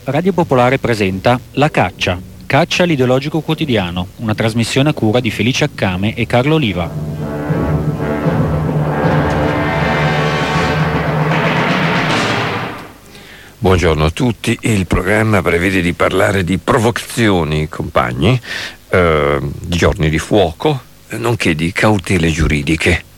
Radio Popolare presenta La Caccia, Caccia l'ideologico quotidiano, una trasmissione a cura di Felice Accame e Carlo Oliva. Buongiorno a tutti, il programma prevede di parlare di provocazioni, compagni, di giorni di fuoco, nonché di cautele giuridiche.